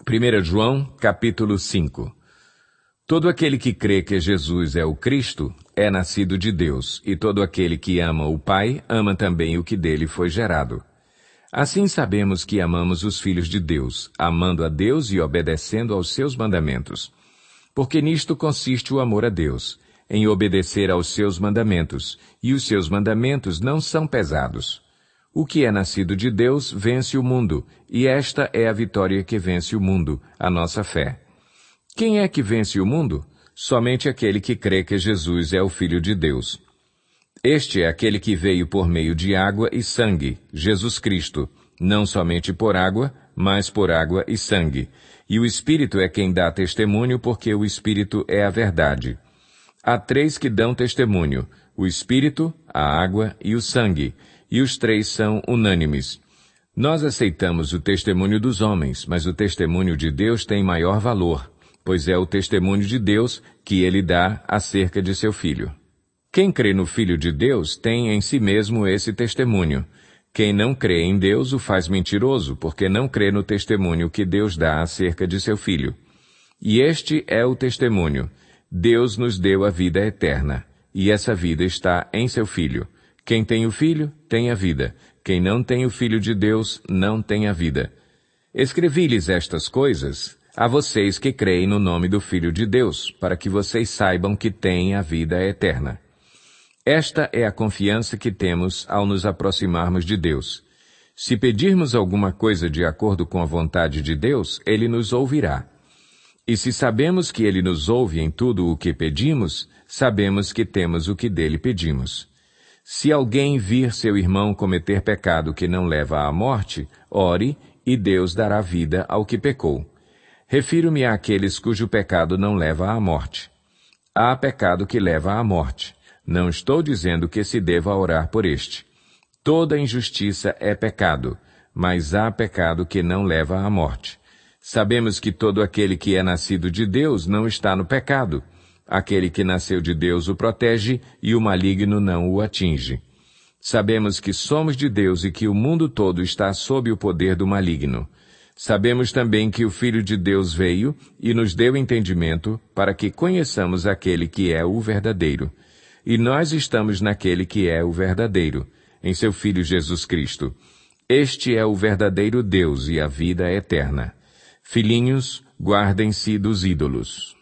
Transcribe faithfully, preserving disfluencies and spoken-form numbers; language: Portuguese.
primeiro João, capítulo cinco. Todo aquele que crê que Jesus é o Cristo é nascido de Deus, e todo aquele que ama o Pai ama também o que dele foi gerado. Assim sabemos que amamos os filhos de Deus, amando a Deus e obedecendo aos seus mandamentos. Porque nisto consiste o amor a Deus, em obedecer aos seus mandamentos, e os seus mandamentos não são pesados. O que é nascido de Deus vence o mundo, e esta é a vitória que vence o mundo, a nossa fé. Quem é que vence o mundo? Somente aquele que crê que Jesus é o Filho de Deus. Este é aquele que veio por meio de água e sangue, Jesus Cristo, não somente por água, mas por água e sangue. E o Espírito é quem dá testemunho, porque o Espírito é a verdade. Há três que dão testemunho, o Espírito, a água e o sangue, e os três são unânimes. Nós aceitamos o testemunho dos homens, mas o testemunho de Deus tem maior valor, pois é o testemunho de Deus que ele dá acerca de seu Filho. Quem crê no Filho de Deus tem em si mesmo esse testemunho. Quem não crê em Deus o faz mentiroso, porque não crê no testemunho que Deus dá acerca de seu Filho. E este é o testemunho. Deus nos deu a vida eterna, e essa vida está em seu Filho. Quem tem o Filho, tem a vida. Quem não tem o Filho de Deus, não tem a vida. Escrevi-lhes estas coisas a vocês que creem no nome do Filho de Deus, para que vocês saibam que têm a vida eterna. Esta é a confiança que temos ao nos aproximarmos de Deus. Se pedirmos alguma coisa de acordo com a vontade de Deus, Ele nos ouvirá. E se sabemos que Ele nos ouve em tudo o que pedimos, sabemos que temos o que dele pedimos. Se alguém vir seu irmão cometer pecado que não leva à morte, ore, e Deus dará vida ao que pecou. Refiro-me àqueles cujo pecado não leva à morte. Há pecado que leva à morte. Não estou dizendo que se deva orar por este. Toda injustiça é pecado, mas há pecado que não leva à morte. Sabemos que todo aquele que é nascido de Deus não está no pecado. Aquele que nasceu de Deus o protege e o maligno não o atinge. Sabemos que somos de Deus e que o mundo todo está sob o poder do maligno. Sabemos também que o Filho de Deus veio e nos deu entendimento para que conheçamos aquele que é o verdadeiro. E nós estamos naquele que é o verdadeiro, em seu Filho Jesus Cristo. Este é o verdadeiro Deus e a vida eterna. Filhinhos, guardem-se dos ídolos.